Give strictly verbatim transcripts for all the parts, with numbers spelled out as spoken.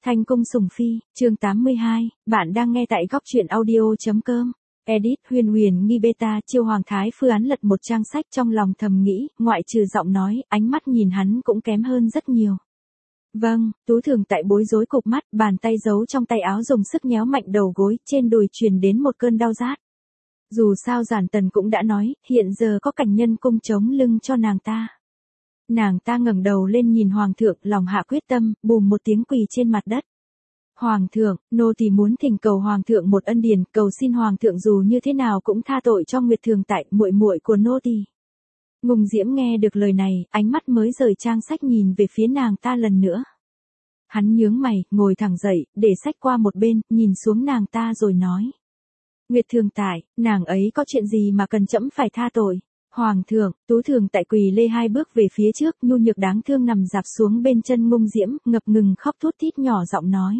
Thanh cung sủng phi, chương tám mươi hai, bạn đang nghe tại góc truyện audio.com. Edit Huyền Huyền nghi beta chiêu Hoàng Thái Phu án lật một trang sách trong lòng thầm nghĩ, ngoại trừ giọng nói, ánh mắt nhìn hắn cũng kém hơn rất nhiều. Vâng, Tú Thường tại bối rối cụp mắt, bàn tay giấu trong tay áo dùng sức nhéo mạnh đầu gối, trên đùi truyền đến một cơn đau rát. Dù sao Giản Tần cũng đã nói, hiện giờ có cảnh nhân cung chống lưng cho nàng ta. Nàng ta ngẩng đầu lên nhìn Hoàng thượng, lòng hạ quyết tâm, bùm một tiếng quỳ trên mặt đất. Hoàng thượng, nô tỳ muốn thỉnh cầu Hoàng thượng một ân điển, cầu xin Hoàng thượng dù như thế nào cũng tha tội cho Nguyệt Thường tại, muội muội của nô tỳ. Ngùng Diễm nghe được lời này, ánh mắt mới rời trang sách nhìn về phía nàng ta lần nữa. Hắn nhướng mày, ngồi thẳng dậy, để sách qua một bên, nhìn xuống nàng ta rồi nói. Nguyệt Thường tại, nàng ấy có chuyện gì mà cần trẫm phải tha tội? Hoàng thượng, Tú Thường tại quỳ lê hai bước về phía trước, nhu nhược đáng thương nằm dạp xuống bên chân Ngung Diễm, ngập ngừng khóc thút thít nhỏ giọng nói.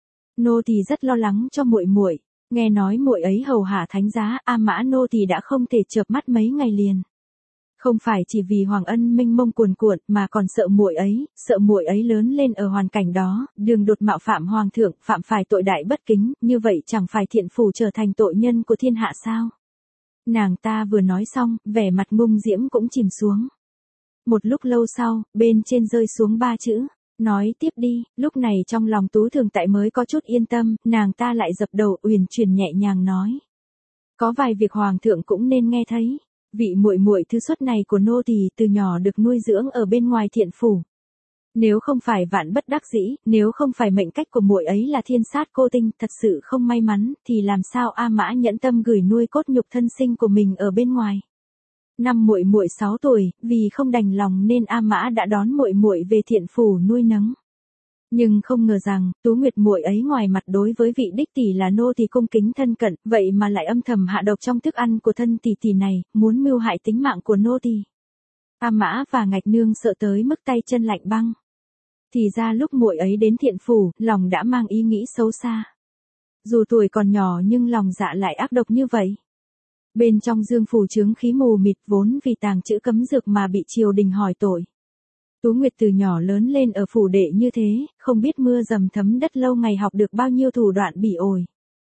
Nô tỳ rất lo lắng cho muội muội, nghe nói muội ấy hầu hạ thánh giá, A Mã nô tỳ đã không thể chợp mắt mấy ngày liền. Không phải chỉ vì hoàng ân minh mông cuồn cuộn mà còn sợ muội ấy, sợ muội ấy lớn lên ở hoàn cảnh đó, đường đột mạo phạm hoàng thượng, phạm phải tội đại bất kính, như vậy chẳng phải thiện phủ trở thành tội nhân của thiên hạ sao? Nàng ta vừa nói xong, vẻ mặt Ngung Diễm cũng chìm xuống. Một lúc lâu sau, bên trên rơi xuống ba chữ, nói tiếp đi. Lúc này trong lòng Tú Thường tại mới có chút yên tâm, nàng ta lại dập đầu uyển chuyển nhẹ nhàng nói. Có vài việc hoàng thượng cũng nên nghe thấy. Vị muội muội thứ xuất này của nô tỳ từ nhỏ được nuôi dưỡng ở bên ngoài thiện phủ. Nếu không phải vạn bất đắc dĩ, nếu không phải mệnh cách của muội ấy là thiên sát cô tinh, thật sự không may mắn, thì làm sao A Mã nhẫn tâm gửi nuôi cốt nhục thân sinh của mình ở bên ngoài. Năm muội muội sáu tuổi, vì không đành lòng nên A Mã đã đón muội muội về thiện phủ nuôi nấng. Nhưng không ngờ rằng, Tú Nguyệt muội ấy ngoài mặt đối với vị đích tỷ là nô tỳ cung kính thân cận, vậy mà lại âm thầm hạ độc trong thức ăn của thân tỷ tỷ này, muốn mưu hại tính mạng của nô tỳ. A Mã và Ngạch Nương sợ tới mức tay chân lạnh băng. Thì ra lúc muội ấy đến thiện phủ, lòng đã mang ý nghĩ xấu xa. Dù tuổi còn nhỏ nhưng lòng dạ lại ác độc như vậy. Bên trong dương phủ chướng khí mù mịt vốn vì tàng chữ cấm dược mà bị triều đình hỏi tội. Tú Nguyệt từ nhỏ lớn lên ở phủ đệ như thế, không biết mưa dầm thấm đất lâu ngày học được bao nhiêu thủ đoạn bỉ ổi.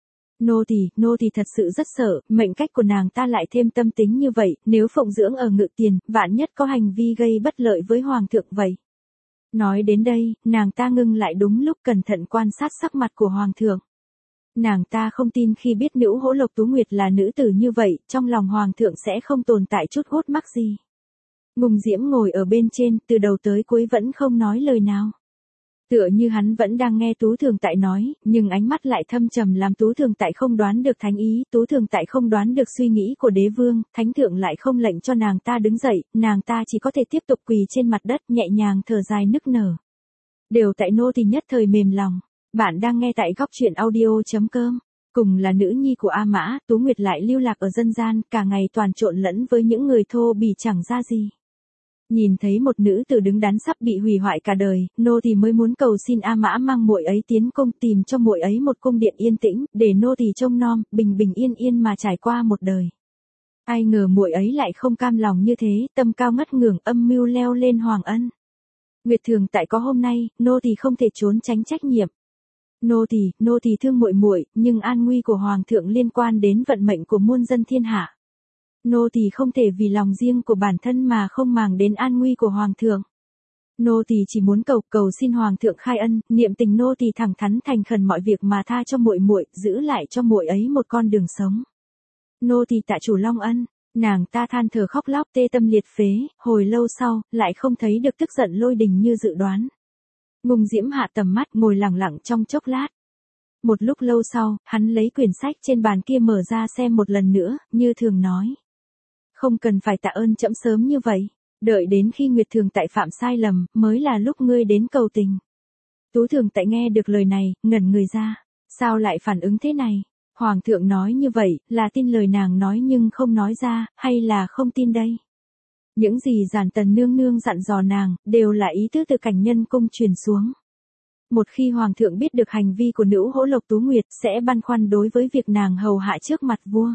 Nô tỳ, nô tỳ thật sự rất sợ, mệnh cách của nàng ta lại thêm tâm tính như vậy, nếu phụng dưỡng ở Ngự Tiền, vạn nhất có hành vi gây bất lợi với hoàng thượng vậy. Nói đến đây, nàng ta ngưng lại đúng lúc cẩn thận quan sát sắc mặt của hoàng thượng. Nàng ta không tin khi biết Nữ Hỗ Lộc Tú Nguyệt là nữ tử như vậy, trong lòng hoàng thượng sẽ không tồn tại chút gút mắc gì. Ngùng Diễm ngồi ở bên trên, từ đầu tới cuối vẫn không nói lời nào. Tựa như hắn vẫn đang nghe Tú Thường tại nói, nhưng ánh mắt lại thâm trầm làm Tú Thường tại không đoán được thánh ý, Tú Thường tại không đoán được suy nghĩ của đế vương, thánh thượng lại không lệnh cho nàng ta đứng dậy, nàng ta chỉ có thể tiếp tục quỳ trên mặt đất nhẹ nhàng thở dài nức nở. Đều tại nô tỳ nhất thời mềm lòng. Bạn đang nghe tại góc truyện audio.com. Cùng là nữ nhi của A Mã, Tú Nguyệt lại lưu lạc ở dân gian, cả ngày toàn trộn lẫn với những người thô bỉ chẳng ra gì. Nhìn thấy một nữ tử đứng đắn sắp bị hủy hoại cả đời, nô tỳ mới muốn cầu xin A Mã mang muội ấy tiến cung tìm cho muội ấy một cung điện yên tĩnh, để nô tỳ trông nom, bình bình yên yên mà trải qua một đời. Ai ngờ muội ấy lại không cam lòng như thế, tâm cao ngất ngưởng, âm mưu leo lên hoàng ân. Nguyệt Thường tại có hôm nay, nô tỳ không thể trốn tránh trách nhiệm. Nô tỳ, nô tỳ thương muội muội, nhưng an nguy của hoàng thượng liên quan đến vận mệnh của muôn dân thiên hạ. Nô tỳ không thể vì lòng riêng của bản thân mà không màng đến an nguy của hoàng thượng. Nô tỳ chỉ muốn cầu cầu xin hoàng thượng khai ân, niệm tình nô tỳ thẳng thắn thành khẩn mọi việc mà tha cho muội muội, giữ lại cho muội ấy một con đường sống. Nô tỳ tạ chủ long ân. Nàng ta than thở khóc lóc tê tâm liệt phế, hồi lâu sau, lại không thấy được tức giận lôi đình như dự đoán. Ngùng Diễm hạ tầm mắt ngồi lặng lặng trong chốc lát. Một lúc lâu sau, hắn lấy quyển sách trên bàn kia mở ra xem một lần nữa, như thường nói. Không cần phải tạ ơn trẫm sớm như vậy, đợi đến khi Nguyệt Thường tại phạm sai lầm, mới là lúc ngươi đến cầu tình. Tú Thường tại nghe được lời này, ngẩn người ra, sao lại phản ứng thế này? Hoàng thượng nói như vậy, là tin lời nàng nói nhưng không nói ra, hay là không tin đây? Những gì Giản Tần nương nương dặn dò nàng, đều là ý tứ từ cảnh nhân cung truyền xuống. Một khi hoàng thượng biết được hành vi của Nữ Hỗ Lộc Tú Nguyệt, sẽ băn khoăn đối với việc nàng hầu hạ trước mặt vua.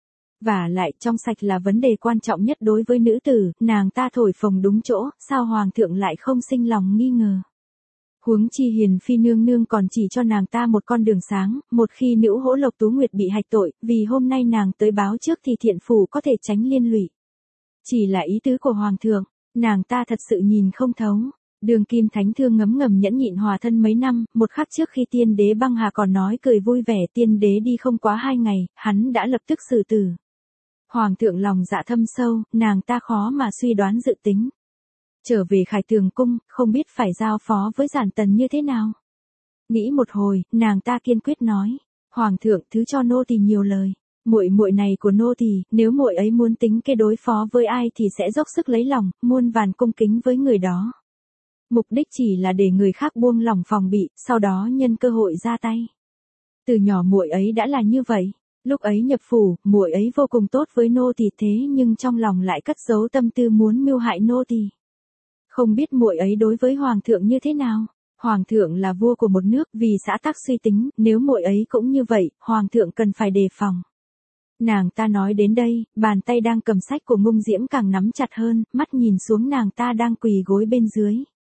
Và lại, trong sạch là vấn đề quan trọng nhất đối với nữ tử, nàng ta thổi phồng đúng chỗ, sao hoàng thượng lại không sinh lòng nghi ngờ. Huống chi Hiền Phi nương nương còn chỉ cho nàng ta một con đường sáng, một khi Nữ Hỗ Lộc Tú Nguyệt bị hạch tội, vì hôm nay nàng tới báo trước thì thiện phủ có thể tránh liên lụy. Chỉ là ý tứ của Hoàng thượng, nàng ta thật sự nhìn không thấu. Đường Kim Thánh Thương ngấm ngầm nhẫn nhịn hòa thân mấy năm, một khắc trước khi tiên đế băng hà còn nói cười vui vẻ, tiên đế đi không quá hai ngày, hắn đã lập tức xử tử. Hoàng thượng lòng dạ thâm sâu, nàng ta khó mà suy đoán dự tính. Trở về Khải Tường cung, không biết phải giao phó với Giản Tần như thế nào. Nghĩ một hồi, nàng ta kiên quyết nói, Hoàng thượng thứ cho nô tỳ nhiều lời. Muội muội này của nô tỳ, nếu muội ấy muốn tính kế đối phó với ai thì sẽ dốc sức lấy lòng, muôn vàn cung kính với người đó. Mục đích chỉ là để người khác buông lỏng phòng bị, sau đó nhân cơ hội ra tay. Từ nhỏ muội ấy đã là như vậy. Lúc ấy nhập phủ, muội ấy vô cùng tốt với nô tỳ, thế nhưng trong lòng lại cất giấu tâm tư muốn mưu hại nô tỳ. Không biết muội ấy đối với hoàng thượng như thế nào? Hoàng thượng là vua của một nước, vì xã tắc suy tính, nếu muội ấy cũng như vậy, hoàng thượng cần phải đề phòng. Nàng ta nói đến đây, bàn tay đang cầm sách của Ngung Diễm càng nắm chặt hơn, mắt nhìn xuống nàng ta đang quỳ gối bên dưới.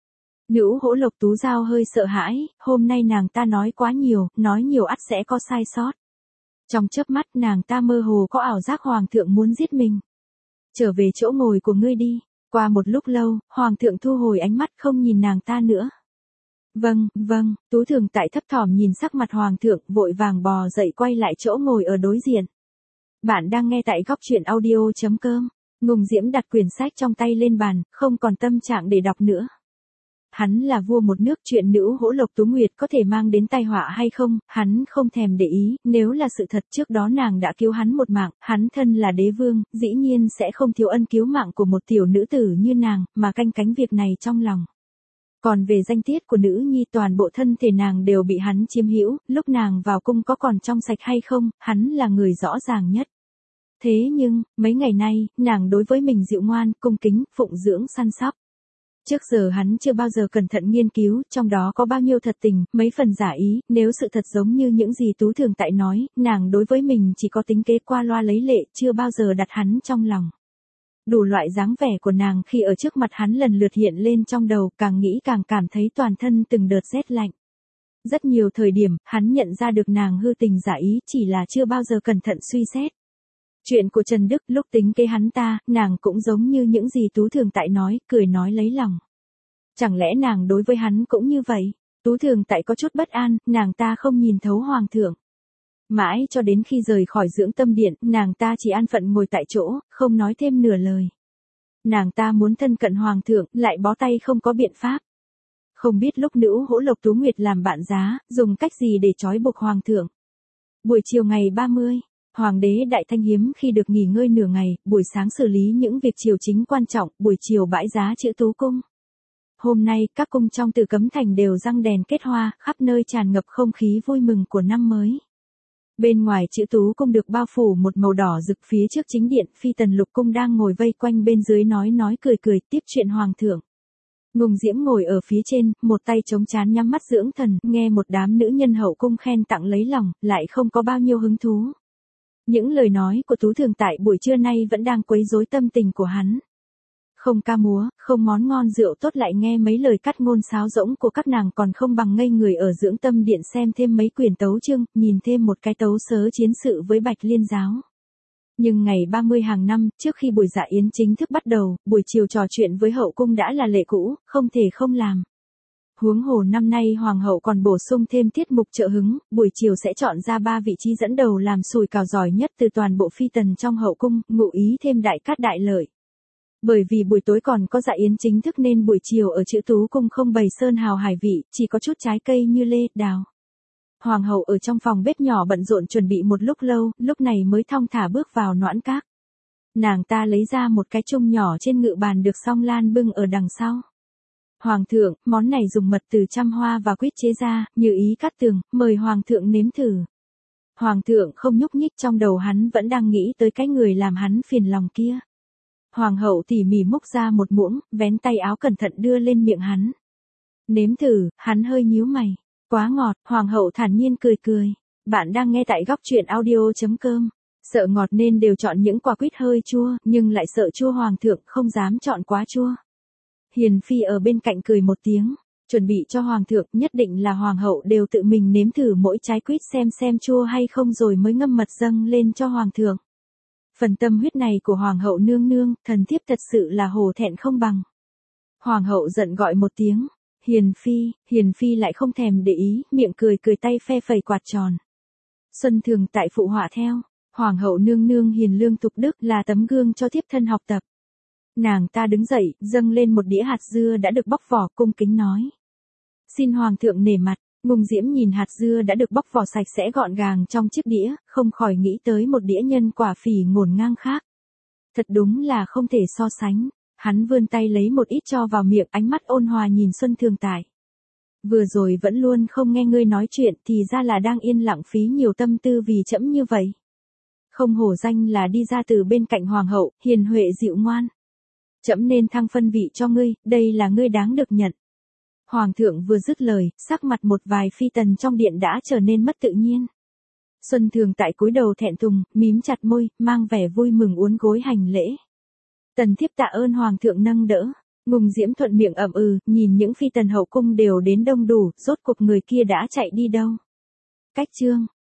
Nữ Hỗ Lộc Tú Giao hơi sợ hãi, hôm nay nàng ta nói quá nhiều, nói nhiều ắt sẽ có sai sót. Trong chớp mắt nàng ta mơ hồ có ảo giác hoàng thượng muốn giết mình. Trở về chỗ ngồi của ngươi đi. Qua một lúc lâu, hoàng thượng thu hồi ánh mắt không nhìn nàng ta nữa. Vâng, vâng, Tú Thường Tại thấp thỏm nhìn sắc mặt hoàng thượng, vội vàng bò dậy quay lại chỗ ngồi ở đối diện. Bạn đang nghe tại góc truyện audio chấm com. Ngung Diễm đặt quyển sách trong tay lên bàn, không còn tâm trạng để đọc nữa. Hắn là vua một nước, chuyện Nữ Hỗ Lộc Tú Nguyệt có thể mang đến tai họa hay không, hắn không thèm để ý, nếu là sự thật trước đó nàng đã cứu hắn một mạng, hắn thân là đế vương, dĩ nhiên sẽ không thiếu ân cứu mạng của một tiểu nữ tử như nàng, mà canh cánh việc này trong lòng. Còn về danh tiết của nữ nhi, toàn bộ thân thể nàng đều bị hắn chiếm hữu, lúc nàng vào cung có còn trong sạch hay không, hắn là người rõ ràng nhất. Thế nhưng, mấy ngày nay, nàng đối với mình dịu ngoan, cung kính, phụng dưỡng săn sóc. Trước giờ hắn chưa bao giờ cẩn thận nghiên cứu, trong đó có bao nhiêu thật tình, mấy phần giả ý, nếu sự thật giống như những gì Tú Thường Tại nói, nàng đối với mình chỉ có tính kế qua loa lấy lệ, chưa bao giờ đặt hắn trong lòng. Đủ loại dáng vẻ của nàng khi ở trước mặt hắn lần lượt hiện lên trong đầu, càng nghĩ càng cảm thấy toàn thân từng đợt rét lạnh. Rất nhiều thời điểm, hắn nhận ra được nàng hư tình giả ý, chỉ là chưa bao giờ cẩn thận suy xét. Chuyện của Trần Đức, lúc tính kế hắn ta, nàng cũng giống như những gì Tú Thường Tại nói, cười nói lấy lòng. Chẳng lẽ nàng đối với hắn cũng như vậy? Tú Thường Tại có chút bất an, nàng ta không nhìn thấu hoàng thượng. Mãi cho đến khi rời khỏi dưỡng tâm điện, nàng ta chỉ an phận ngồi tại chỗ, không nói thêm nửa lời. Nàng ta muốn thân cận hoàng thượng, lại bó tay không có biện pháp. Không biết lúc Nữ Hỗ Lộc Tú Nguyệt làm bạn giá, dùng cách gì để trói buộc hoàng thượng. Buổi chiều ngày ba mươi. Hoàng đế Đại Thanh hiếm khi được nghỉ ngơi nửa ngày, buổi sáng xử lý những việc triều chính quan trọng, buổi chiều bãi giá chữ Tú cung. Hôm nay, các cung trong Tử Cấm Thành đều răng đèn kết hoa, khắp nơi tràn ngập không khí vui mừng của năm mới. Bên ngoài chữ Tú cung được bao phủ một màu đỏ rực, phía trước chính điện, phi tần lục cung đang ngồi vây quanh bên dưới nói nói cười cười, tiếp chuyện hoàng thượng. Ngung Diễm ngồi ở phía trên, một tay chống trán nhắm mắt dưỡng thần, nghe một đám nữ nhân hậu cung khen tặng lấy lòng, lại không có bao nhiêu hứng thú. Những lời nói của Tú Thường Tại buổi trưa nay vẫn đang quấy rối tâm tình của hắn. Không ca múa, không món ngon rượu tốt, lại nghe mấy lời cắt ngôn sáo rỗng của các nàng còn không bằng ngây người ở dưỡng tâm điện xem thêm mấy quyển tấu chương, nhìn thêm một cái tấu sớ chiến sự với Bạch Liên giáo. Nhưng ngày ba mươi hàng năm, trước khi buổi dạ yến chính thức bắt đầu, buổi chiều trò chuyện với hậu cung đã là lệ cũ, không thể không làm. Huống hồ năm nay hoàng hậu còn bổ sung thêm tiết mục trợ hứng, buổi chiều sẽ chọn ra ba vị trí dẫn đầu làm sùi cào giỏi nhất từ toàn bộ phi tần trong hậu cung, ngụ ý thêm đại cát đại lợi. Bởi vì buổi tối còn có dạ yến chính thức nên buổi chiều ở chữ Tú cung không bày sơn hào hải vị, chỉ có chút trái cây như lê, đào. Hoàng hậu ở trong phòng bếp nhỏ bận rộn chuẩn bị một lúc lâu, lúc này mới thong thả bước vào noãn các. Nàng ta lấy ra một cái chung nhỏ trên ngự bàn được song lan bưng ở đằng sau. Hoàng thượng, món này dùng mật từ trăm hoa và quýt chế ra, như ý Cát Tường, mời hoàng thượng nếm thử. Hoàng thượng không nhúc nhích, trong đầu hắn vẫn đang nghĩ tới cái người làm hắn phiền lòng kia. Hoàng hậu tỉ mỉ múc ra một muỗng, vén tay áo cẩn thận đưa lên miệng hắn. Nếm thử, hắn hơi nhíu mày. Quá ngọt, hoàng hậu thản nhiên cười cười. Bạn đang nghe tại góc truyện audio chấm com. Sợ ngọt nên đều chọn những quả quýt hơi chua, nhưng lại sợ chua hoàng thượng không dám chọn quá chua. Hiền Phi ở bên cạnh cười một tiếng. Chuẩn bị cho hoàng thượng, nhất định là hoàng hậu đều tự mình nếm thử mỗi trái quýt xem xem chua hay không rồi mới ngâm mật dâng lên cho hoàng thượng. Phần tâm huyết này của hoàng hậu nương nương, thần thiếp thật sự là hổ thẹn không bằng. Hoàng hậu giận gọi một tiếng, Hiền phi, Hiền phi lại không thèm để ý, miệng cười cười tay phe phẩy quạt tròn. Xuân Thường tại phụ họa theo, hoàng hậu nương nương hiền lương tục đức là tấm gương cho thiếp thân học tập. Nàng ta đứng dậy, dâng lên một đĩa hạt dưa đã được bóc vỏ, cung kính nói. Xin hoàng thượng nể mặt. Ngùng Diễm nhìn hạt dưa đã được bóc vỏ sạch sẽ gọn gàng trong chiếc đĩa, không khỏi nghĩ tới một đĩa nhân quả phỉ ngổn ngang khác. Thật đúng là không thể so sánh. Hắn vươn tay lấy một ít cho vào miệng, ánh mắt ôn hòa nhìn Xuân Thường tại. Vừa rồi vẫn luôn không nghe ngươi nói chuyện thì ra là đang yên lặng phí nhiều tâm tư vì trẫm như vậy. Không hổ danh là đi ra từ bên cạnh hoàng hậu, hiền huệ dịu ngoan. Trẫm nên thăng phân vị cho ngươi, đây là ngươi đáng được nhận. Hoàng thượng vừa dứt lời, sắc mặt một vài phi tần trong điện đã trở nên mất tự nhiên. Xuân Thường tại cúi đầu thẹn thùng, mím chặt môi, mang vẻ vui mừng uốn gối hành lễ. Tần thiếp tạ ơn hoàng thượng nâng đỡ. Ngùng Diễm thuận miệng ậm ừ, nhìn những phi tần hậu cung đều đến đông đủ, rốt cuộc người kia đã chạy đi đâu. Cách chương